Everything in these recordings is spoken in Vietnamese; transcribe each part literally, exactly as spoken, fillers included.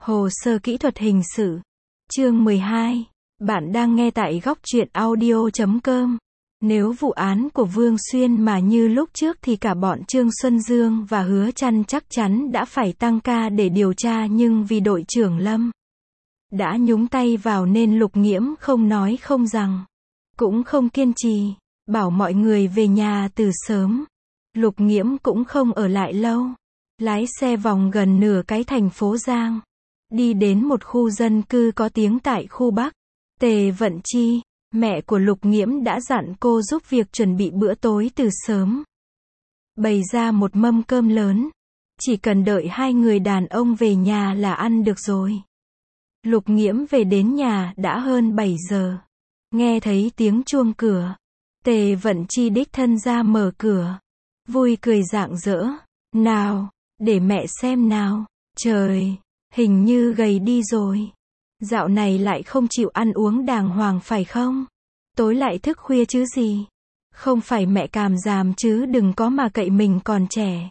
Hồ sơ kỹ thuật hình sự. Chương mười hai. Bạn đang nghe tại góc truyện audio chấm com. Nếu vụ án của Vương Xuyên mà như lúc trước thì cả bọn Trương Xuân Dương và Hứa Trăn chắc chắn đã phải tăng ca để điều tra, nhưng vì đội trưởng Lâm đã nhúng tay vào nên Lục Nghiễm không nói không rằng, cũng không kiên trì, bảo mọi người về nhà từ sớm. Lục Nghiễm cũng không ở lại lâu, lái xe vòng gần nửa cái thành phố Giang, đi đến một khu dân cư có tiếng tại khu Bắc. Tề Vận Chi, mẹ của Lục Nghiễm, đã dặn cô giúp việc chuẩn bị bữa tối từ sớm, bày ra một mâm cơm lớn, chỉ cần đợi hai người đàn ông về nhà là ăn được rồi. Lục Nghiễm về đến nhà đã hơn bảy giờ, nghe thấy tiếng chuông cửa, Tề Vận Chi đích thân ra mở cửa, vui cười rạng rỡ, nào, để mẹ xem nào, trời, hình như gầy đi rồi. Dạo này lại không chịu ăn uống đàng hoàng phải không? Tối lại thức khuya chứ gì? Không phải mẹ càm ràm chứ đừng có mà cậy mình còn trẻ.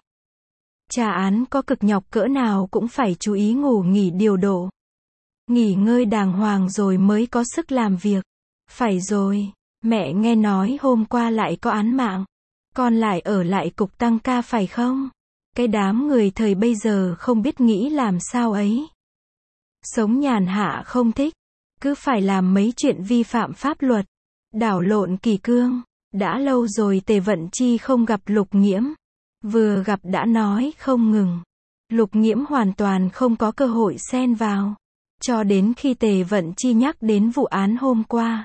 Tra án có cực nhọc cỡ nào cũng phải chú ý ngủ nghỉ điều độ. Nghỉ ngơi đàng hoàng rồi mới có sức làm việc. Phải rồi, mẹ nghe nói hôm qua lại có án mạng. Con lại ở lại cục tăng ca phải không? Cái đám người thời bây giờ không biết nghĩ làm sao ấy. Sống nhàn hạ không thích, cứ phải làm mấy chuyện vi phạm pháp luật, đảo lộn kỷ cương. Đã lâu rồi Tề Vận Chi không gặp Lục Nghiễm, vừa gặp đã nói không ngừng. Lục Nghiễm hoàn toàn không có cơ hội xen vào, cho đến khi Tề Vận Chi nhắc đến vụ án hôm qua,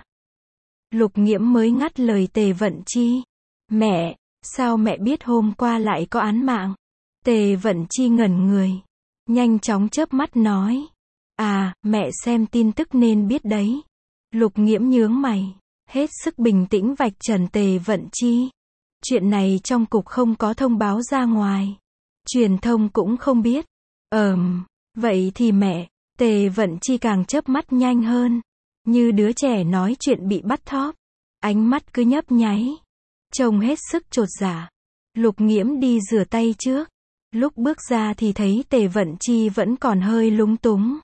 Lục Nghiễm mới ngắt lời Tề Vận Chi. Mẹ, sao mẹ biết hôm qua lại có án mạng? Tề Vận Chi ngẩn người, nhanh chóng chớp mắt nói. À, mẹ xem tin tức nên biết đấy. Lục Nghiễm nhướng mày, hết sức bình tĩnh vạch trần Tề Vận Chi. Chuyện này trong cục không có thông báo ra ngoài, truyền thông cũng không biết. Ờm, vậy thì mẹ, Tề Vận Chi càng chớp mắt nhanh hơn, như đứa trẻ nói chuyện bị bắt thóp, ánh mắt cứ nhấp nháy, trông hết sức chột dạ. Lục Nghiễm đi rửa tay trước, lúc bước ra thì thấy Tề Vận Chi vẫn còn hơi lúng túng.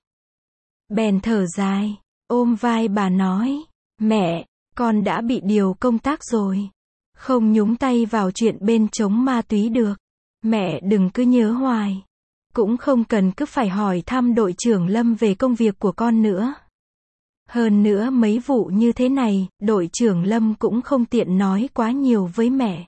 Bèn thở dài, ôm vai bà nói, mẹ, con đã bị điều công tác rồi, không nhúng tay vào chuyện bên chống ma túy được. Mẹ đừng cứ nhớ hoài, cũng không cần cứ phải hỏi thăm đội trưởng Lâm về công việc của con nữa. Hơn nữa mấy vụ như thế này, đội trưởng Lâm cũng không tiện nói quá nhiều với mẹ.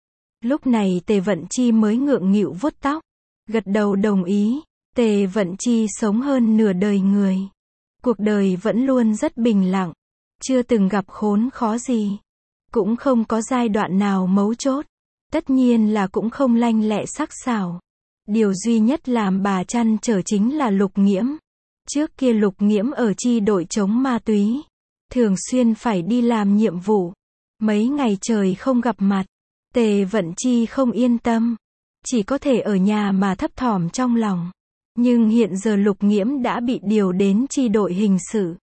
Lúc này Tề Vận Chi mới ngượng nghịu vuốt tóc, gật đầu đồng ý. Tề Vận Chi sống hơn nửa đời người, cuộc đời vẫn luôn rất bình lặng, chưa từng gặp khốn khó gì, cũng không có giai đoạn nào mấu chốt, tất nhiên là cũng không lanh lẹ sắc sảo. Điều duy nhất làm bà trăn trở chính là Lục Nghiễm. Trước kia Lục Nghiễm ở chi đội chống ma túy, thường xuyên phải đi làm nhiệm vụ, mấy ngày trời không gặp mặt, Tề Vận Chi không yên tâm, chỉ có thể ở nhà mà thấp thỏm trong lòng. Nhưng hiện giờ Lục Nghiễm đã bị điều đến chi đội hình sự,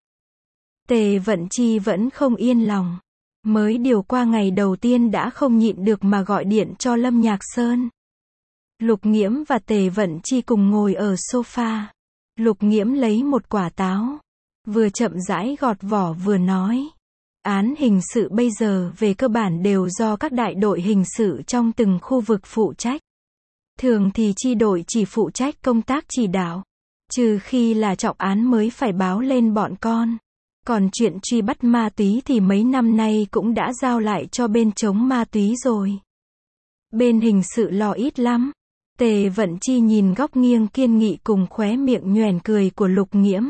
Tề Vận Chi vẫn không yên lòng. Mới điều qua ngày đầu tiên đã không nhịn được mà gọi điện cho Lâm Nhạc Sơn. Lục Nghiễm và Tề Vận Chi cùng ngồi ở sofa. Lục Nghiễm lấy một quả táo, vừa chậm rãi gọt vỏ vừa nói. Án hình sự bây giờ về cơ bản đều do các đại đội hình sự trong từng khu vực phụ trách. Thường thì chi đội chỉ phụ trách công tác chỉ đạo, trừ khi là trọng án mới phải báo lên bọn con. Còn chuyện truy bắt ma túy thì mấy năm nay cũng đã giao lại cho bên chống ma túy rồi. Bên hình sự lo ít lắm. Tề Vận Chi nhìn góc nghiêng kiên nghị cùng khóe miệng nhoẻn cười của Lục Nghiễm,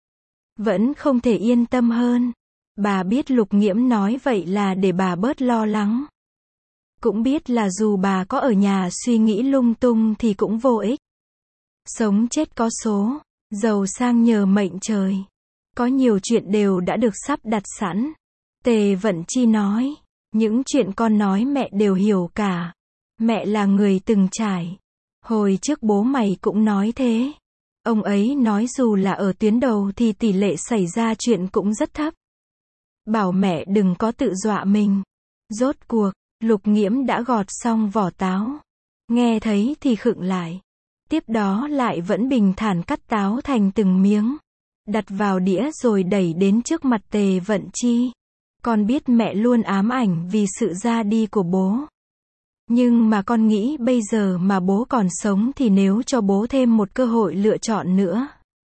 vẫn không thể yên tâm hơn. Bà biết Lục Nghiễm nói vậy là để bà bớt lo lắng. Cũng biết là dù bà có ở nhà suy nghĩ lung tung thì cũng vô ích. Sống chết có số, giàu sang nhờ mệnh trời. Có nhiều chuyện đều đã được sắp đặt sẵn. Tề Vận Chi nói, những chuyện con nói mẹ đều hiểu cả. Mẹ là người từng trải. Hồi trước bố mày cũng nói thế. Ông ấy nói dù là ở tuyến đầu thì tỷ lệ xảy ra chuyện cũng rất thấp. Bảo mẹ đừng có tự dọa mình. Rốt cuộc, Lục Nghiễm đã gọt xong vỏ táo. Nghe thấy thì khựng lại. Tiếp đó lại vẫn bình thản cắt táo thành từng miếng, đặt vào đĩa rồi đẩy đến trước mặt Tề Vận Chi. Con biết mẹ luôn ám ảnh vì sự ra đi của bố. Nhưng mà con nghĩ bây giờ mà bố còn sống thì nếu cho bố thêm một cơ hội lựa chọn nữa,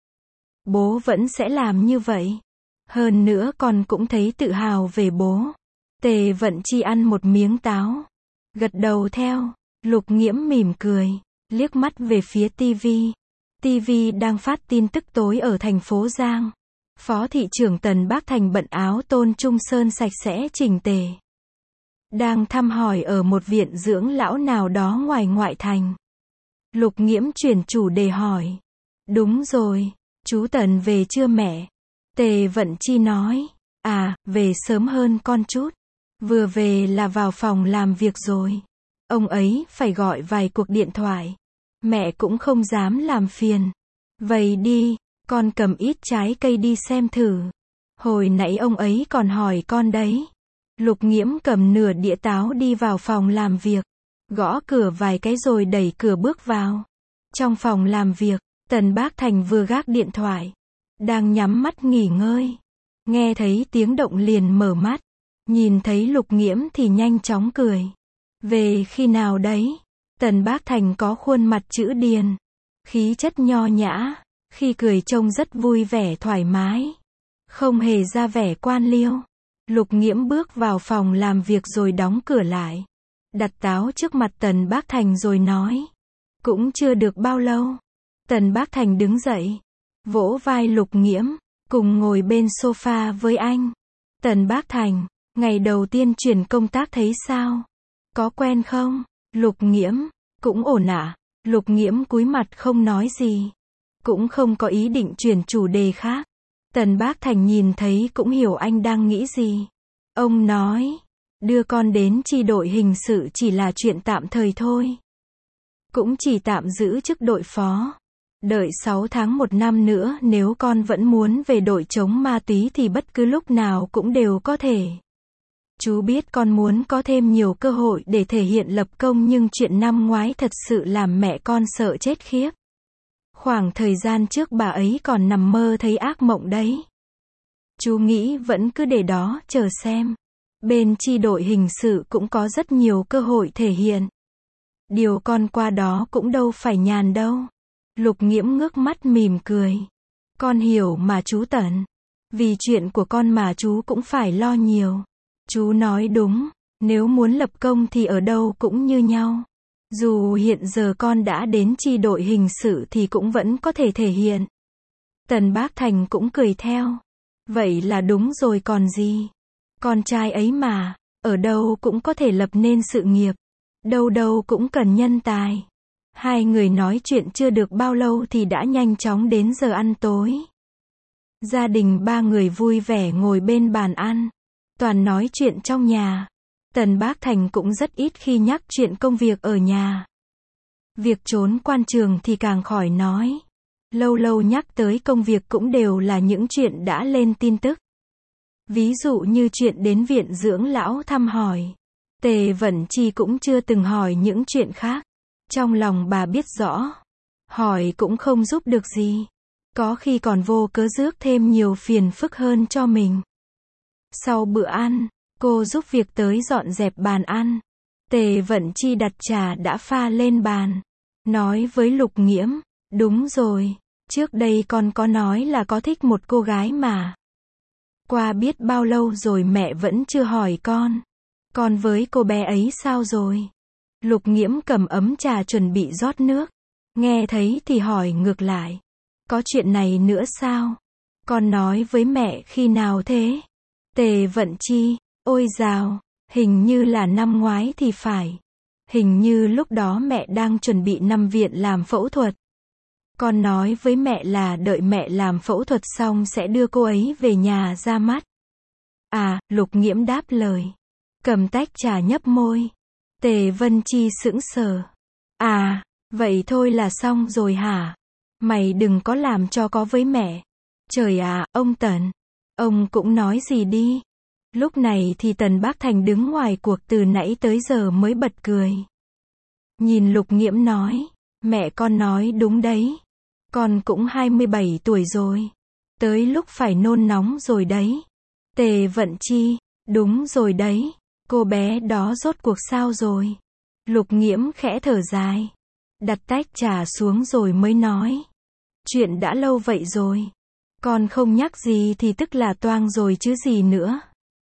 bố vẫn sẽ làm như vậy. Hơn nữa con cũng thấy tự hào về bố. Tề Vận Chi ăn một miếng táo, gật đầu theo. Lục Nghiễm mỉm cười, liếc mắt về phía tivi. Tivi đang phát tin tức tối ở thành phố Giang. Phó thị trưởng Tần Bác Thành bận áo tôn trung sơn sạch sẽ chỉnh tề, đang thăm hỏi ở một viện dưỡng lão nào đó ngoài ngoại thành. Lục Nghiễm chuyển chủ đề hỏi. Đúng rồi, chú Tần về chưa mẹ? Tề Vận Chi nói. À, về sớm hơn con chút. Vừa về là vào phòng làm việc rồi. Ông ấy phải gọi vài cuộc điện thoại. Mẹ cũng không dám làm phiền. Vậy đi, con cầm ít trái cây đi xem thử. Hồi nãy ông ấy còn hỏi con đấy. Lục Nghiễm cầm nửa đĩa táo đi vào phòng làm việc, gõ cửa vài cái rồi đẩy cửa bước vào. Trong phòng làm việc, Tần Bác Thành vừa gác điện thoại, đang nhắm mắt nghỉ ngơi. Nghe thấy tiếng động liền mở mắt, nhìn thấy Lục Nghiễm thì nhanh chóng cười. Về khi nào đấy? Tần Bác Thành có khuôn mặt chữ điền, khí chất nho nhã, khi cười trông rất vui vẻ thoải mái, không hề ra vẻ quan liêu. Lục Nghiễm bước vào phòng làm việc rồi đóng cửa lại, đặt táo trước mặt Tần Bác Thành rồi nói. Cũng chưa được bao lâu. Tần Bác Thành đứng dậy, vỗ vai Lục Nghiễm, cùng ngồi bên sofa với anh. Tần Bác Thành, ngày đầu tiên chuyển công tác thấy sao? Có quen không? Lục Nghiễm, cũng ổn ạ. Lục Nghiễm cúi mặt không nói gì, cũng không có ý định chuyển chủ đề khác. Tần Bác Thành nhìn thấy cũng hiểu anh đang nghĩ gì. Ông nói, đưa con đến chi đội hình sự chỉ là chuyện tạm thời thôi. Cũng chỉ tạm giữ chức đội phó. Đợi sáu tháng một năm nữa nếu con vẫn muốn về đội chống ma túy thì bất cứ lúc nào cũng đều có thể. Chú biết con muốn có thêm nhiều cơ hội để thể hiện lập công nhưng chuyện năm ngoái thật sự làm mẹ con sợ chết khiếp. Khoảng thời gian trước bà ấy còn nằm mơ thấy ác mộng đấy. Chú nghĩ vẫn cứ để đó chờ xem. Bên chi đội hình sự cũng có rất nhiều cơ hội thể hiện. Điều con qua đó cũng đâu phải nhàn đâu. Lục Nghiễm ngước mắt mỉm cười. Con hiểu mà chú Tần. Vì chuyện của con mà chú cũng phải lo nhiều. Chú nói đúng, nếu muốn lập công thì ở đâu cũng như nhau. Dù hiện giờ con đã đến chi đội hình sự thì cũng vẫn có thể thể hiện. Tần Bác Thành cũng cười theo. Vậy là đúng rồi còn gì. Con trai ấy mà, ở đâu cũng có thể lập nên sự nghiệp. Đâu đâu cũng cần nhân tài. Hai người nói chuyện chưa được bao lâu thì đã nhanh chóng đến giờ ăn tối. Gia đình ba người vui vẻ ngồi bên bàn ăn. Toàn nói chuyện trong nhà. Tần Bác Thành cũng rất ít khi nhắc chuyện công việc ở nhà. Việc trốn quan trường thì càng khỏi nói. Lâu lâu nhắc tới công việc cũng đều là những chuyện đã lên tin tức. Ví dụ như chuyện đến viện dưỡng lão thăm hỏi. Tề Vận Chi cũng chưa từng hỏi những chuyện khác. Trong lòng bà biết rõ. Hỏi cũng không giúp được gì. Có khi còn vô cớ rước thêm nhiều phiền phức hơn cho mình. Sau bữa ăn, cô giúp việc tới dọn dẹp bàn ăn. Tề Vận Chi đặt trà đã pha lên bàn. Nói với Lục Nghiễm, đúng rồi, trước đây con có nói là có thích một cô gái mà. Qua biết bao lâu rồi mẹ vẫn chưa hỏi con. Con với cô bé ấy sao rồi? Lục Nghiễm cầm ấm trà chuẩn bị rót nước. Nghe thấy thì hỏi ngược lại. Có chuyện này nữa sao? Con nói với mẹ khi nào thế? Tề Vận Chi, ôi dào, hình như là năm ngoái thì phải. Hình như lúc đó mẹ đang chuẩn bị nằm viện làm phẫu thuật. Con nói với mẹ là đợi mẹ làm phẫu thuật xong sẽ đưa cô ấy về nhà ra mắt. À, Lục Nghiễm đáp lời. Cầm tách trà nhấp môi. Tề Vân Chi sững sờ. À, vậy thôi là xong rồi hả? Mày đừng có làm cho có với mẹ. Trời à, ông Tần. Ông cũng nói gì đi. Lúc này thì Tần Bác Thành đứng ngoài cuộc từ nãy tới giờ mới bật cười. Nhìn Lục Nghiễm nói. Mẹ con nói đúng đấy. Con cũng hai mươi bảy tuổi rồi. Tới lúc phải nôn nóng rồi đấy. Tề Vận Chi, đúng rồi đấy. Cô bé đó rốt cuộc sao rồi? Lục Nghiễm khẽ thở dài. Đặt tách trà xuống rồi mới nói. Chuyện đã lâu vậy rồi. Con không nhắc gì thì tức là toang rồi chứ gì nữa.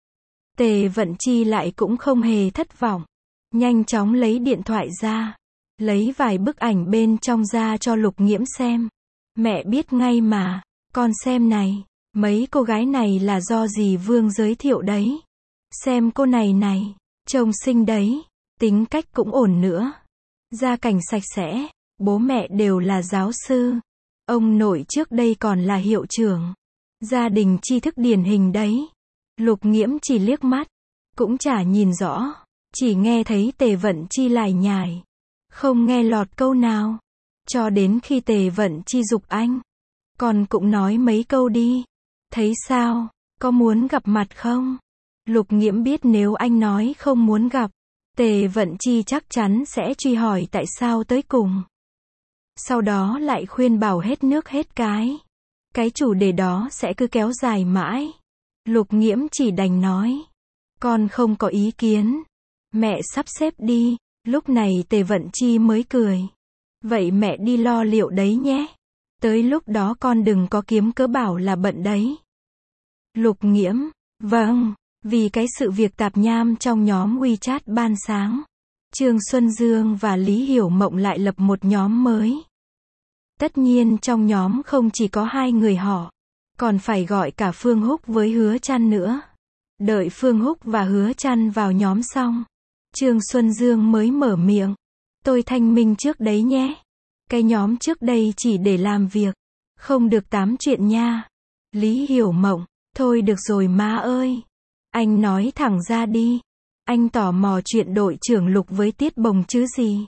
Tề Vận Chi lại cũng không hề thất vọng. Nhanh chóng lấy điện thoại ra. Lấy vài bức ảnh bên trong ra cho Lục Nghiễm xem. Mẹ biết ngay mà. Con xem này. Mấy cô gái này là do dì Vương giới thiệu đấy. Xem cô này này. Trông xinh đấy. Tính cách cũng ổn nữa. Gia cảnh sạch sẽ. Bố mẹ đều là giáo sư. Ông nội trước đây còn là hiệu trưởng. Gia đình tri thức điển hình đấy. Lục Nghiễm chỉ liếc mắt. Cũng chả nhìn rõ. Chỉ nghe thấy Tề Vận Chi lải nhải. Không nghe lọt câu nào. Cho đến khi Tề Vận Chi giục anh. Con cũng nói mấy câu đi. Thấy sao? Có muốn gặp mặt không? Lục Nghiễm biết nếu anh nói không muốn gặp, Tề Vận Chi chắc chắn sẽ truy hỏi tại sao tới cùng. Sau đó lại khuyên bảo hết nước hết cái. Cái chủ đề đó sẽ cứ kéo dài mãi. Lục Nghiễm chỉ đành nói. Con không có ý kiến. Mẹ sắp xếp đi. Lúc này Tề Vận Chi mới cười. Vậy mẹ đi lo liệu đấy nhé. Tới lúc đó con đừng có kiếm cớ bảo là bận đấy. Lục Nghiễm. Vâng. Vì cái sự việc tạp nham trong nhóm WeChat ban sáng, Trương Xuân Dương và Lý Hiểu Mộng lại lập một nhóm mới. Tất nhiên trong nhóm không chỉ có hai người họ, còn phải gọi cả Phương Húc với Hứa Trăn nữa. Đợi Phương Húc và Hứa Trăn vào nhóm xong, Trương Xuân Dương mới mở miệng. Tôi thanh minh trước đấy nhé. Cái nhóm trước đây chỉ để làm việc, không được tám chuyện nha. Lý Hiểu Mộng. Thôi được rồi má ơi. Anh nói thẳng ra đi. Anh tò mò chuyện đội trưởng Lục với Tiết Bồng chứ gì.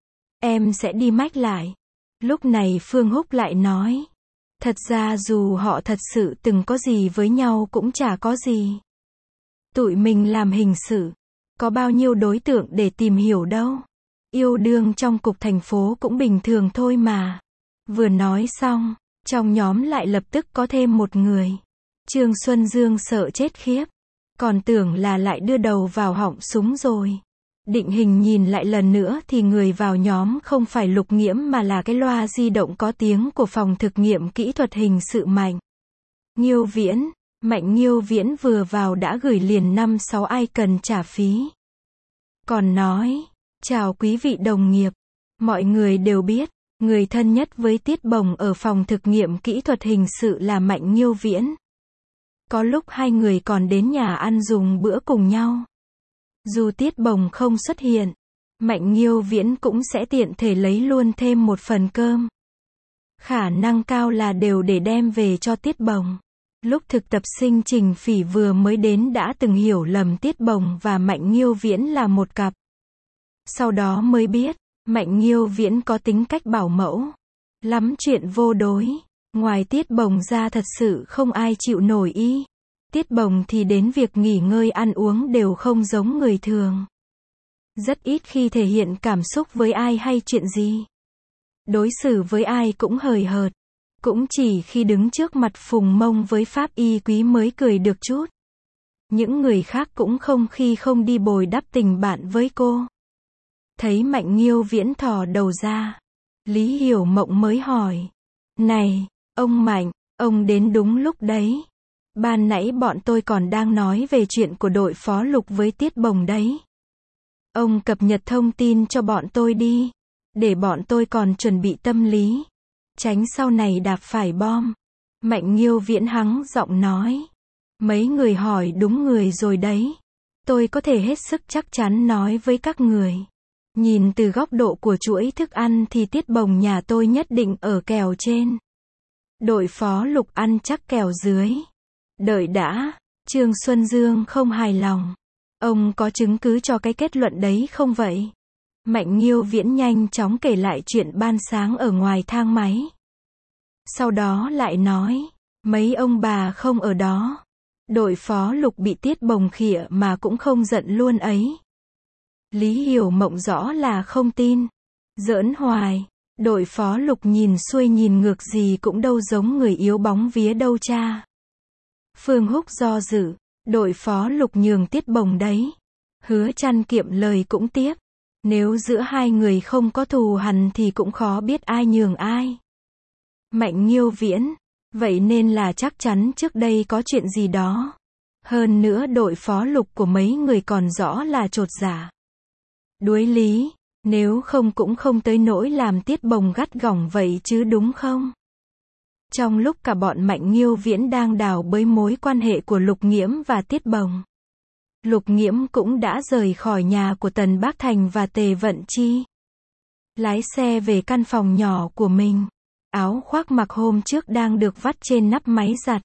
Em sẽ đi mách lại. Lúc này Phương Húc lại nói. Thật ra dù họ thật sự từng có gì với nhau cũng chả có gì. Tụi mình làm hình sự. Có bao nhiêu đối tượng để tìm hiểu đâu. Yêu đương trong cục thành phố cũng bình thường thôi mà. Vừa nói xong, trong nhóm lại lập tức có thêm một người. Trương Xuân Dương sợ chết khiếp. Còn tưởng là lại đưa đầu vào họng súng rồi. Định hình nhìn lại lần nữa thì người vào nhóm không phải Lục Nghiễm mà là cái loa di động có tiếng của phòng thực nghiệm kỹ thuật hình sự Mạnh Nghiêu Viễn. Mạnh Nghiêu Viễn vừa vào đã gửi liền năm sáu ai cần trả phí. Còn nói, chào quý vị đồng nghiệp. Mọi người đều biết, người thân nhất với Tiết Bồng ở phòng thực nghiệm kỹ thuật hình sự là Mạnh Nghiêu Viễn. Có lúc hai người còn đến nhà ăn dùng bữa cùng nhau. Dù Tiết Bồng không xuất hiện, Mạnh Nghiêu Viễn cũng sẽ tiện thể lấy luôn thêm một phần cơm. Khả năng cao là đều để đem về cho Tiết Bồng. Lúc thực tập sinh Trình Phỉ vừa mới đến đã từng hiểu lầm Tiết Bồng và Mạnh Nghiêu Viễn là một cặp. Sau đó mới biết, Mạnh Nghiêu Viễn có tính cách bảo mẫu. Lắm chuyện vô đối. Ngoài Tiết Bồng ra thật sự không ai chịu nổi y. Tiết Bồng thì đến việc nghỉ ngơi ăn uống đều không giống người thường. Rất ít khi thể hiện cảm xúc với ai hay chuyện gì. Đối xử với ai cũng hời hợt. Cũng chỉ khi đứng trước mặt Phùng Mông với Pháp Y Quý mới cười được chút. Những người khác cũng không khi không đi bồi đắp tình bạn với cô. Thấy Mạnh Nghiêu Viễn thò đầu ra, Lý Hiểu Mộng mới hỏi. Này, ông Mạnh, ông đến đúng lúc đấy. Ban nãy bọn tôi còn đang nói về chuyện của đội phó Lục với Tiết Bồng đấy. Ông cập nhật thông tin cho bọn tôi đi. Để bọn tôi còn chuẩn bị tâm lý. Tránh sau này đạp phải bom. Mạnh Nghiêu Viễn hắng giọng nói. Mấy người hỏi đúng người rồi đấy. Tôi có thể hết sức chắc chắn nói với các người. Nhìn từ góc độ của chuỗi thức ăn thì Tiết Bồng nhà tôi nhất định ở kèo trên. Đội phó Lục ăn chắc kèo dưới. Đợi đã, Trương Xuân Dương không hài lòng. Ông có chứng cứ cho cái kết luận đấy không vậy? Mạnh Nghiêu Viễn nhanh chóng kể lại chuyện ban sáng ở ngoài thang máy. Sau đó lại nói, mấy ông bà không ở đó. Đội phó Lục bị Tiết Bồng khịa mà cũng không giận luôn ấy. Lý Hiểu Mộng rõ là không tin. Giỡn hoài, Đội phó Lục nhìn xuôi nhìn ngược gì cũng đâu giống người yếu bóng vía đâu cha. Phương Húc do dự, đội phó Lục nhường Tiết Bồng đấy. Hứa Trăn kiệm lời cũng tiếp. Nếu giữa hai người không có thù hằn thì cũng khó biết ai nhường ai. Mạnh Nghiêu Viễn, vậy nên là chắc chắn trước đây có chuyện gì đó. Hơn nữa đội phó Lục của mấy người còn rõ là chột dạ. Đuối lý, nếu không cũng không tới nỗi làm Tiết Bồng gắt gỏng vậy chứ đúng không? Trong lúc cả bọn Mạnh Nghiêu Viễn đang đào bới mối quan hệ của Lục Nghiễm và Tiết Bồng, Lục Nghiễm cũng đã rời khỏi nhà của Tần Bác Thành và Tề Vận Chi. Lái xe về căn phòng nhỏ của mình. Áo khoác mặc hôm trước đang được vắt trên nắp máy giặt.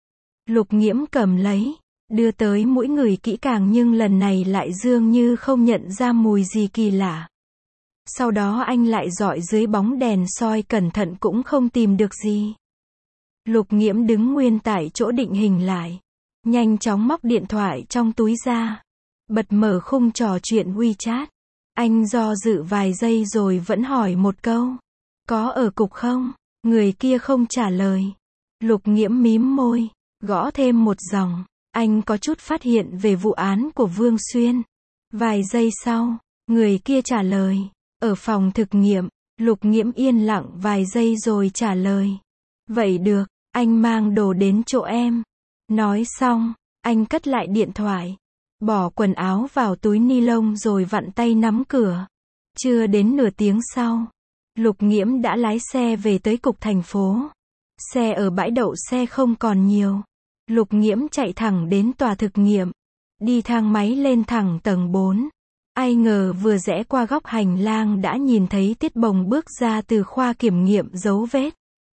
Lục Nghiễm cầm lấy, đưa tới mũi người kỹ càng nhưng lần này lại dường như không nhận ra mùi gì kỳ lạ. Sau đó anh lại dọi dưới bóng đèn soi cẩn thận cũng không tìm được gì. Lục Nghiễm đứng nguyên tại chỗ định hình lại. Nhanh chóng móc điện thoại trong túi ra. Bật mở khung trò chuyện WeChat. Anh do dự vài giây rồi vẫn hỏi một câu. Có ở cục không? Người kia không trả lời. Lục Nghiễm mím môi, gõ thêm một dòng. Anh có chút phát hiện về vụ án của Vương Xuyên. Vài giây sau, người kia trả lời. Ở phòng thực nghiệm. Lục Nghiễm yên lặng vài giây rồi trả lời. Vậy được, anh mang đồ đến chỗ em. Nói xong, anh cất lại điện thoại. Bỏ quần áo vào túi ni lông rồi vặn tay nắm cửa. Chưa đến nửa tiếng sau, Lục Nghiễm đã lái xe về tới cục thành phố. Xe ở bãi đậu xe không còn nhiều. Lục Nghiễm chạy thẳng đến tòa thực nghiệm. Đi thang máy lên thẳng tầng bốn. Ai ngờ vừa rẽ qua góc hành lang đã nhìn thấy Tiết Bồng bước ra từ khoa kiểm nghiệm dấu vết.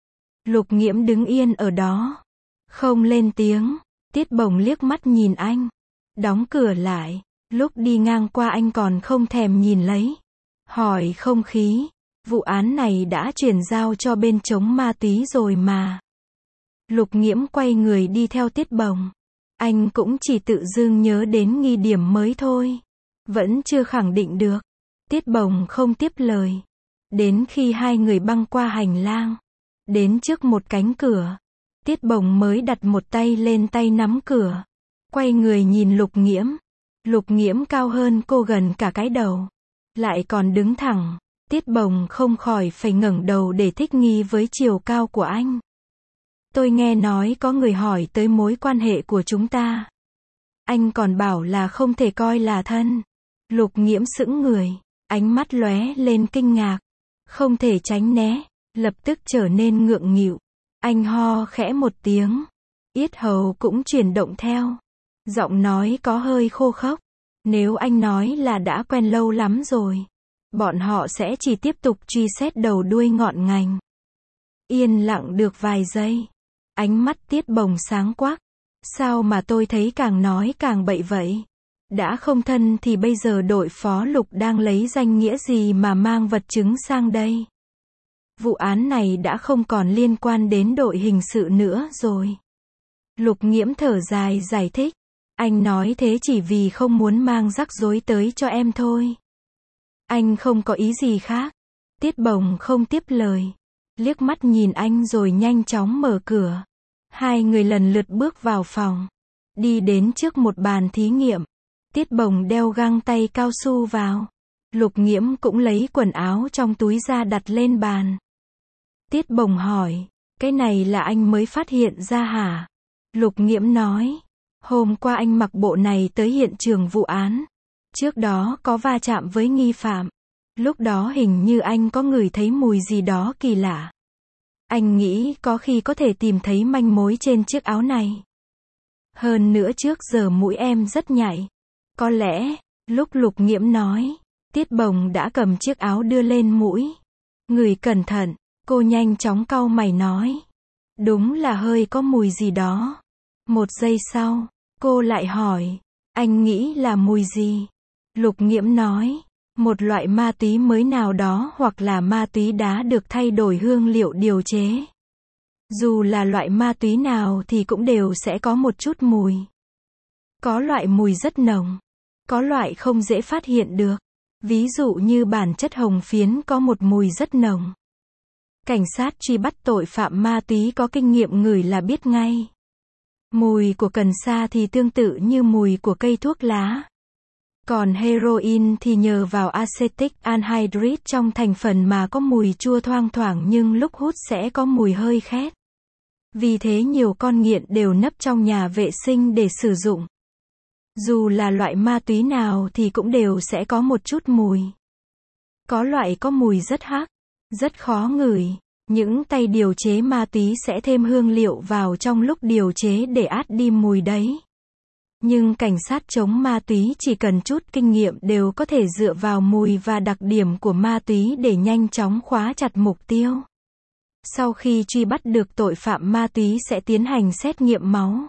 Lục Nghiễm đứng yên ở đó. Không lên tiếng. Tiết Bồng liếc mắt nhìn anh. Đóng cửa lại. Lúc đi ngang qua anh còn không thèm nhìn lấy. Hỏi không khí. Vụ án này đã chuyển giao cho bên chống ma túy rồi mà. Lục Nghiễm quay người đi theo Tiết Bồng. Anh cũng chỉ tự dưng nhớ đến nghi điểm mới thôi. Vẫn chưa khẳng định được. Tiết Bồng không tiếp lời. Đến khi hai người băng qua hành lang. Đến trước một cánh cửa. Tiết Bồng mới đặt một tay lên tay nắm cửa. Quay người nhìn Lục Nghiễm. Lục Nghiễm cao hơn cô gần cả cái đầu. Lại còn đứng thẳng. Tiết Bồng không khỏi phải ngẩng đầu để thích nghi với chiều cao của anh. Tôi nghe nói có người hỏi tới mối quan hệ của chúng ta. Anh còn bảo là không thể coi là thân. Lục Nghiễm sững người. Ánh mắt lóe lên kinh ngạc. Không thể tránh né. Lập tức trở nên ngượng nghịu. Anh ho khẽ một tiếng. Yết hầu cũng chuyển động theo. Giọng nói có hơi khô khốc. Nếu anh nói là đã quen lâu lắm rồi, bọn họ sẽ chỉ tiếp tục truy xét đầu đuôi ngọn ngành. Yên lặng được vài giây. Ánh mắt Tiết Bồng sáng quắc. Sao mà tôi thấy càng nói càng bậy vậy? Đã không thân thì bây giờ đội phó Lục đang lấy danh nghĩa gì mà mang vật chứng sang đây? Vụ án này đã không còn liên quan đến đội hình sự nữa rồi. Lục Nghiễm thở dài giải thích. Anh nói thế chỉ vì không muốn mang rắc rối tới cho em thôi. Anh không có ý gì khác. Tiết Bồng không tiếp lời. Liếc mắt nhìn anh rồi nhanh chóng mở cửa. Hai người lần lượt bước vào phòng. Đi đến trước một bàn thí nghiệm. Tiết Bồng đeo găng tay cao su vào. Lục Nghiễm cũng lấy quần áo trong túi ra đặt lên bàn. Tiết Bồng hỏi. Cái này là anh mới phát hiện ra hả? Lục Nghiễm nói. Hôm qua anh mặc bộ này tới hiện trường vụ án. Trước đó có va chạm với nghi phạm. Lúc đó hình như anh có ngửi thấy mùi gì đó kỳ lạ. Anh nghĩ có khi có thể tìm thấy manh mối trên chiếc áo này. Hơn nữa trước giờ mũi em rất nhạy. Có lẽ, lúc Lục Nghiễm nói, Tiết Bồng đã cầm chiếc áo đưa lên mũi. Ngửi cẩn thận, cô nhanh chóng cau mày nói. Đúng là hơi có mùi gì đó. Một giây sau, cô lại hỏi, anh nghĩ là mùi gì? Lục Nghiễm nói, một loại ma túy mới nào đó hoặc là ma túy đá được thay đổi hương liệu điều chế. Dù là loại ma túy nào thì cũng đều sẽ có một chút mùi. Có loại mùi rất nồng, có loại không dễ phát hiện được. Ví dụ như bản chất hồng phiến có một mùi rất nồng. Cảnh sát truy bắt tội phạm ma túy có kinh nghiệm ngửi là biết ngay. Mùi của cần sa thì tương tự như mùi của cây thuốc lá. Còn heroin thì nhờ vào acetic anhydride trong thành phần mà có mùi chua thoang thoảng nhưng lúc hút sẽ có mùi hơi khét. Vì thế nhiều con nghiện đều nấp trong nhà vệ sinh để sử dụng. Dù là loại ma túy nào thì cũng đều sẽ có một chút mùi. Có loại có mùi rất hắc, rất khó ngửi. Những tay điều chế ma túy sẽ thêm hương liệu vào trong lúc điều chế để át đi mùi đấy. Nhưng cảnh sát chống ma túy chỉ cần chút kinh nghiệm đều có thể dựa vào mùi và đặc điểm của ma túy để nhanh chóng khóa chặt mục tiêu. Sau khi truy bắt được tội phạm ma túy sẽ tiến hành xét nghiệm máu.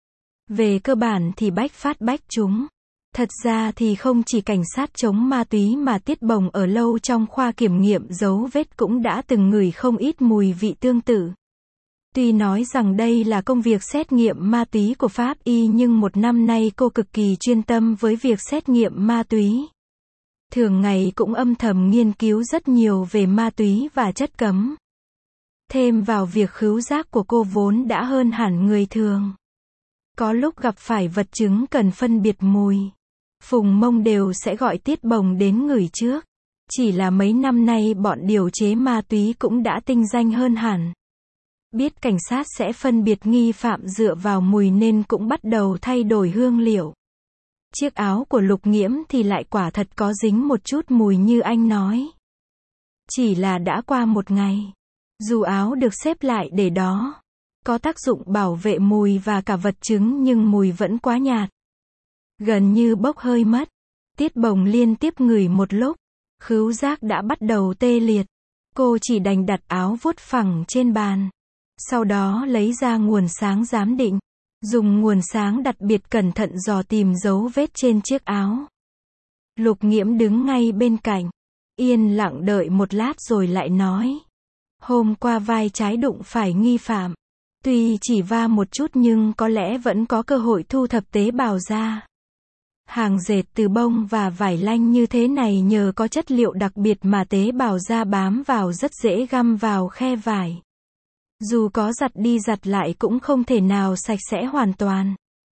Về cơ bản thì bách phát bách trúng. Thật ra thì không chỉ cảnh sát chống ma túy mà Tiết Bồng ở lâu trong khoa kiểm nghiệm dấu vết cũng đã từng ngửi không ít mùi vị tương tự. Tuy nói rằng đây là công việc xét nghiệm ma túy của pháp y nhưng một năm nay cô cực kỳ chuyên tâm với việc xét nghiệm ma túy. Thường ngày cũng âm thầm nghiên cứu rất nhiều về ma túy và chất cấm. Thêm vào việc khứu giác của cô vốn đã hơn hẳn người thường. Có lúc gặp phải vật chứng cần phân biệt mùi, Phùng Mông đều sẽ gọi Tiết Bồng đến ngửi trước. Chỉ là mấy năm nay bọn điều chế ma túy cũng đã tinh danh hơn hẳn. Biết cảnh sát sẽ phân biệt nghi phạm dựa vào mùi nên cũng bắt đầu thay đổi hương liệu. Chiếc áo của Lục Nghiễm thì lại quả thật có dính một chút mùi như anh nói. Chỉ là đã qua một ngày. Dù áo được xếp lại để đó, có tác dụng bảo vệ mùi và cả vật chứng nhưng mùi vẫn quá nhạt. Gần như bốc hơi mất. Tiết Bồng liên tiếp ngửi một lúc. Khứu giác đã bắt đầu tê liệt. Cô chỉ đành đặt áo vuốt phẳng trên bàn. Sau đó lấy ra nguồn sáng giám định. Dùng nguồn sáng đặc biệt cẩn thận dò tìm dấu vết trên chiếc áo. Lục Nghiễm đứng ngay bên cạnh. Yên lặng đợi một lát rồi lại nói. Hôm qua vai trái đụng phải nghi phạm. Tuy chỉ va một chút nhưng có lẽ vẫn có cơ hội thu thập tế bào da. Hàng dệt từ bông và vải lanh như thế này nhờ có chất liệu đặc biệt mà tế bào da bám vào rất dễ găm vào khe vải. Dù có giặt đi giặt lại cũng không thể nào sạch sẽ hoàn toàn.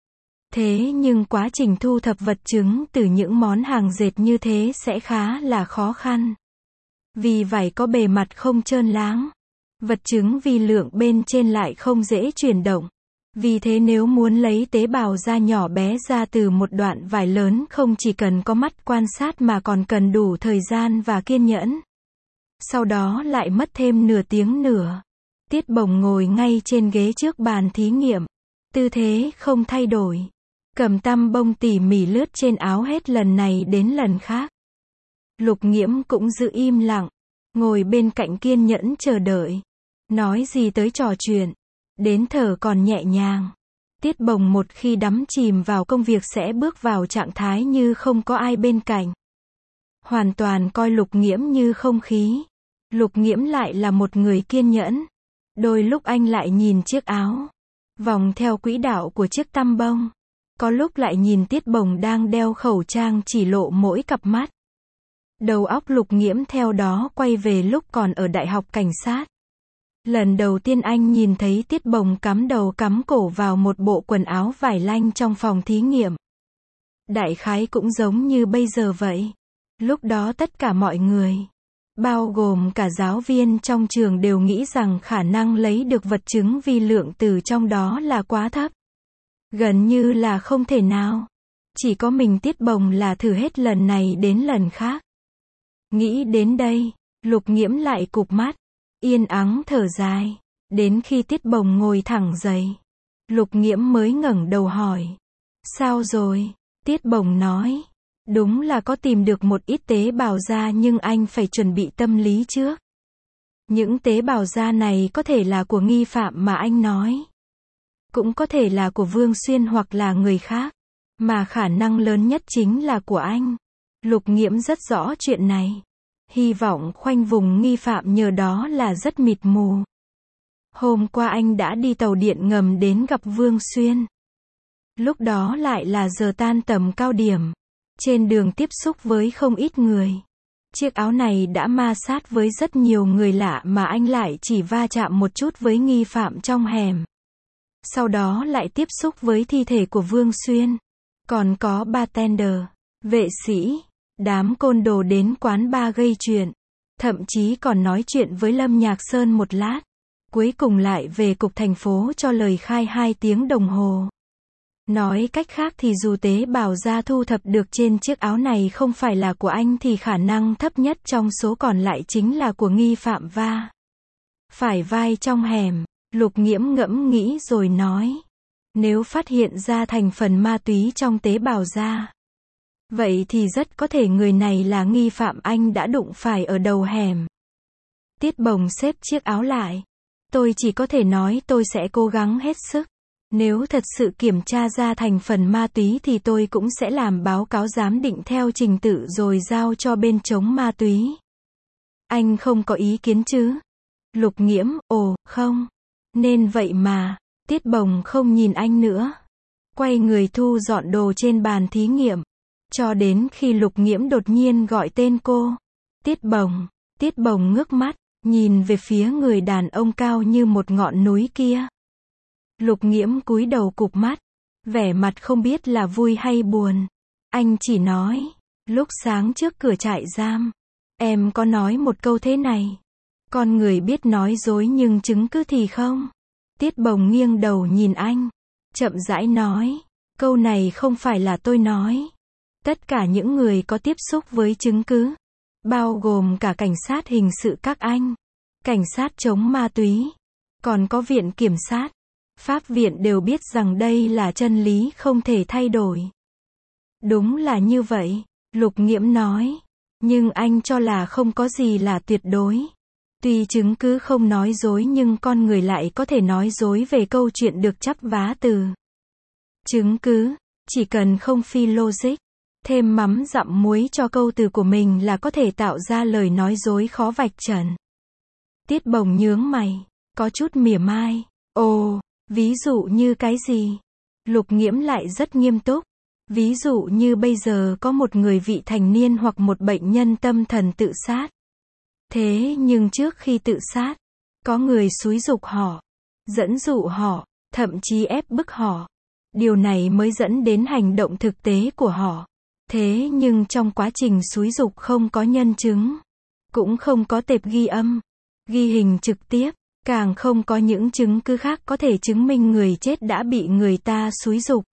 Thế nhưng quá trình thu thập vật chứng từ những món hàng dệt như thế sẽ khá là khó khăn. Vì vải có bề mặt không trơn láng. Vật chứng vi lượng bên trên lại không dễ chuyển động. Vì thế nếu muốn lấy tế bào da nhỏ bé ra từ một đoạn vải lớn không chỉ cần có mắt quan sát mà còn cần đủ thời gian và kiên nhẫn. Sau đó lại mất thêm nửa tiếng nữa. Tiết Bồng ngồi ngay trên ghế trước bàn thí nghiệm. Tư thế không thay đổi. Cầm tăm bông tỉ mỉ lướt trên áo hết lần này đến lần khác. Lục Nghiễm cũng giữ im lặng. Ngồi bên cạnh kiên nhẫn chờ đợi. Nói gì tới trò chuyện. Đến thở còn nhẹ nhàng. Tiết Bồng một khi đắm chìm vào công việc sẽ bước vào trạng thái như không có ai bên cạnh. Hoàn toàn coi Lục Nghiễm như không khí. Lục Nghiễm lại là một người kiên nhẫn. Đôi lúc anh lại nhìn chiếc áo. Vòng theo quỹ đạo của chiếc tăm bông. Có lúc lại nhìn Tiết Bồng đang đeo khẩu trang chỉ lộ mỗi cặp mắt. Đầu óc Lục Nghiễm theo đó quay về lúc còn ở đại học cảnh sát. Lần đầu tiên anh nhìn thấy Tiết Bồng cắm đầu cắm cổ vào một bộ quần áo vải lanh trong phòng thí nghiệm. Đại khái cũng giống như bây giờ vậy. Lúc đó tất cả mọi người, bao gồm cả giáo viên trong trường đều nghĩ rằng khả năng lấy được vật chứng vi lượng từ trong đó là quá thấp. Gần như là không thể nào. Chỉ có mình Tiết Bồng là thử hết lần này đến lần khác. Nghĩ đến đây, Lục Nghiễm lại cụp mắt. Yên ắng thở dài. Đến khi Tiết Bồng ngồi thẳng dậy. Lục Nghiễm mới ngẩng đầu hỏi. Sao rồi? Tiết Bồng nói. Đúng là có tìm được một ít tế bào da nhưng anh phải chuẩn bị tâm lý trước. Những tế bào da này có thể là của nghi phạm mà anh nói. Cũng có thể là của Vương Xuyên hoặc là người khác. Mà khả năng lớn nhất chính là của anh. Lục Nghiễm rất rõ chuyện này. Hy vọng khoanh vùng nghi phạm nhờ đó là rất mịt mù. Hôm qua anh đã đi tàu điện ngầm đến gặp Vương Xuyên. Lúc đó lại là giờ tan tầm cao điểm. Trên đường tiếp xúc với không ít người. Chiếc áo này đã ma sát với rất nhiều người lạ mà anh lại chỉ va chạm một chút với nghi phạm trong hẻm. Sau đó lại tiếp xúc với thi thể của Vương Xuyên. Còn có bartender, vệ sĩ, đám côn đồ đến quán bar gây chuyện. Thậm chí còn nói chuyện với Lâm Nhạc Sơn một lát. Cuối cùng lại về cục thành phố cho lời khai hai tiếng đồng hồ. Nói cách khác thì dù tế bào da thu thập được trên chiếc áo này không phải là của anh thì khả năng thấp nhất trong số còn lại chính là của nghi phạm va phải vai trong hẻm. Lục Nghiễm ngẫm nghĩ rồi nói. Nếu phát hiện ra thành phần ma túy trong tế bào da, vậy thì rất có thể người này là nghi phạm anh đã đụng phải ở đầu hẻm. Tiết Bồng xếp chiếc áo lại. Tôi chỉ có thể nói tôi sẽ cố gắng hết sức. Nếu thật sự kiểm tra ra thành phần ma túy thì tôi cũng sẽ làm báo cáo giám định theo trình tự rồi giao cho bên chống ma túy. Anh không có ý kiến chứ? Lục Nghiễm, ồ, không. Nên vậy mà. Tiết Bồng không nhìn anh nữa. Quay người thu dọn đồ trên bàn thí nghiệm. Cho đến khi Lục Nghiễm đột nhiên gọi tên cô. Tiết Bồng. Tiết Bồng ngước mắt, nhìn về phía người đàn ông cao như một ngọn núi kia. Lục Nghiễm cúi đầu cụp mắt, vẻ mặt không biết là vui hay buồn. Anh chỉ nói, lúc sáng trước cửa trại giam, em có nói một câu thế này. Con người biết nói dối nhưng chứng cứ thì không. Tiết Bồng nghiêng đầu nhìn anh, chậm rãi nói, câu này không phải là tôi nói. Tất cả những người có tiếp xúc với chứng cứ, bao gồm cả cảnh sát hình sự các anh, cảnh sát chống ma túy, còn có viện kiểm sát, pháp viện đều biết rằng đây là chân lý không thể thay đổi. Đúng là như vậy, Lục Nghiễm nói. Nhưng anh cho là không có gì là tuyệt đối. Tuy chứng cứ không nói dối nhưng con người lại có thể nói dối về câu chuyện được chắp vá từ chứng cứ. Chỉ cần không phi logic, thêm mắm dặm muối cho câu từ của mình là có thể tạo ra lời nói dối khó vạch trần. Tiết Bồng nhướng mày, có chút mỉa mai. Ồ, ví dụ như cái gì? Lục Nghiễm lại rất nghiêm túc. Ví dụ như bây giờ có một người vị thành niên hoặc một bệnh nhân tâm thần tự sát. Thế nhưng trước khi tự sát, có người xúi giục họ, dẫn dụ họ, thậm chí ép bức họ. Điều này mới dẫn đến hành động thực tế của họ. Thế nhưng trong quá trình xúi giục không có nhân chứng, cũng không có tệp ghi âm, ghi hình trực tiếp, càng không có những chứng cứ khác có thể chứng minh người chết đã bị người ta xúi giục.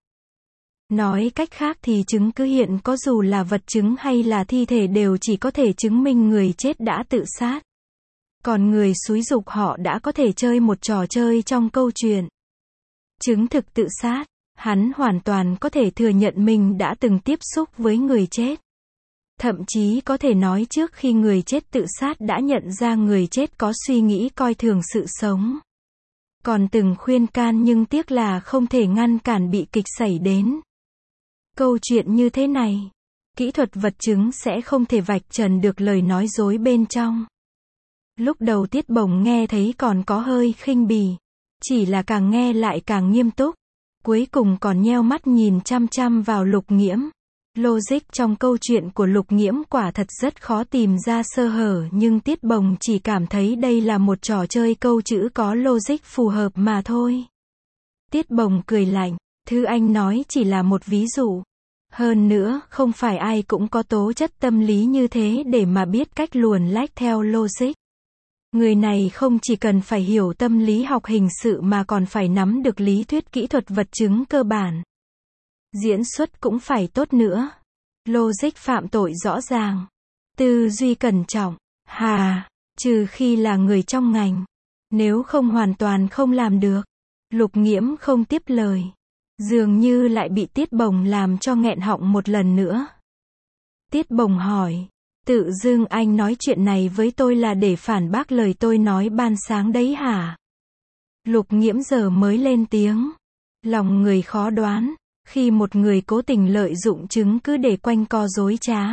Nói cách khác thì chứng cứ hiện có dù là vật chứng hay là thi thể đều chỉ có thể chứng minh người chết đã tự sát. Còn người xúi giục họ đã có thể chơi một trò chơi trong câu chuyện. Chứng thực tự sát, hắn hoàn toàn có thể thừa nhận mình đã từng tiếp xúc với người chết. Thậm chí có thể nói trước khi người chết tự sát đã nhận ra người chết có suy nghĩ coi thường sự sống. Còn từng khuyên can nhưng tiếc là không thể ngăn cản bị kịch xảy đến. Câu chuyện như thế này, kỹ thuật vật chứng sẽ không thể vạch trần được lời nói dối bên trong. Lúc đầu Tiết Bồng nghe thấy còn có hơi khinh bỉ, chỉ là càng nghe lại càng nghiêm túc, cuối cùng còn nheo mắt nhìn chăm chăm vào Lục Nghiễm. Logic trong câu chuyện của Lục Nghiễm quả thật rất khó tìm ra sơ hở nhưng Tiết Bồng chỉ cảm thấy đây là một trò chơi câu chữ có logic phù hợp mà thôi. Tiết Bồng cười lạnh, thứ anh nói chỉ là một ví dụ. Hơn nữa, không phải ai cũng có tố chất tâm lý như thế để mà biết cách luồn lách theo logic. Người này không chỉ cần phải hiểu tâm lý học hình sự mà còn phải nắm được lý thuyết kỹ thuật vật chứng cơ bản. Diễn xuất cũng phải tốt nữa. Logic phạm tội rõ ràng. Tư duy cẩn trọng. Hà, trừ khi là người trong ngành. Nếu không hoàn toàn không làm được. Lục Nghiễm không tiếp lời. Dường như lại bị Tiết Bồng làm cho nghẹn họng một lần nữa. Tiết Bồng hỏi. Tự dưng anh nói chuyện này với tôi là để phản bác lời tôi nói ban sáng đấy hả? Lục Nghiễm giờ mới lên tiếng. Lòng người khó đoán. Khi một người cố tình lợi dụng chứng cứ để quanh co dối trá.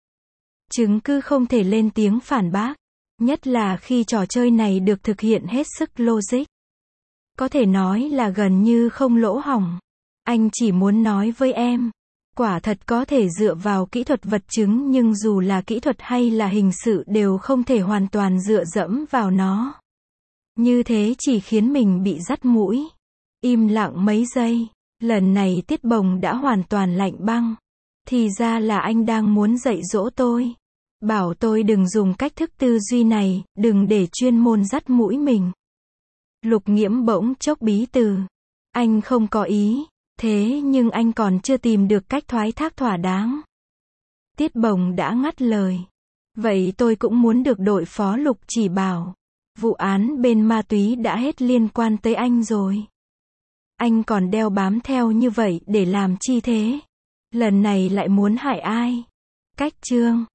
Chứng cứ không thể lên tiếng phản bác. Nhất là khi trò chơi này được thực hiện hết sức logic. Có thể nói là gần như không lỗ hổng. Anh chỉ muốn nói với em. Quả thật có thể dựa vào kỹ thuật vật chứng nhưng dù là kỹ thuật hay là hình sự đều không thể hoàn toàn dựa dẫm vào nó. Như thế chỉ khiến mình bị dắt mũi. Im lặng mấy giây. Lần này Tiết Bồng đã hoàn toàn lạnh băng. Thì ra là anh đang muốn dạy dỗ tôi. Bảo tôi đừng dùng cách thức tư duy này, đừng để chuyên môn dắt mũi mình. Lục Nghiễm bỗng chốc bí từ. Anh không có ý. Thế nhưng anh còn chưa tìm được cách thoái thác thỏa đáng. Tiết Bồng đã ngắt lời. Vậy tôi cũng muốn được đội phó Lục chỉ bảo. Vụ án bên ma túy đã hết liên quan tới anh rồi. Anh còn đeo bám theo như vậy để làm chi thế? Lần này lại muốn hại ai? Cách chương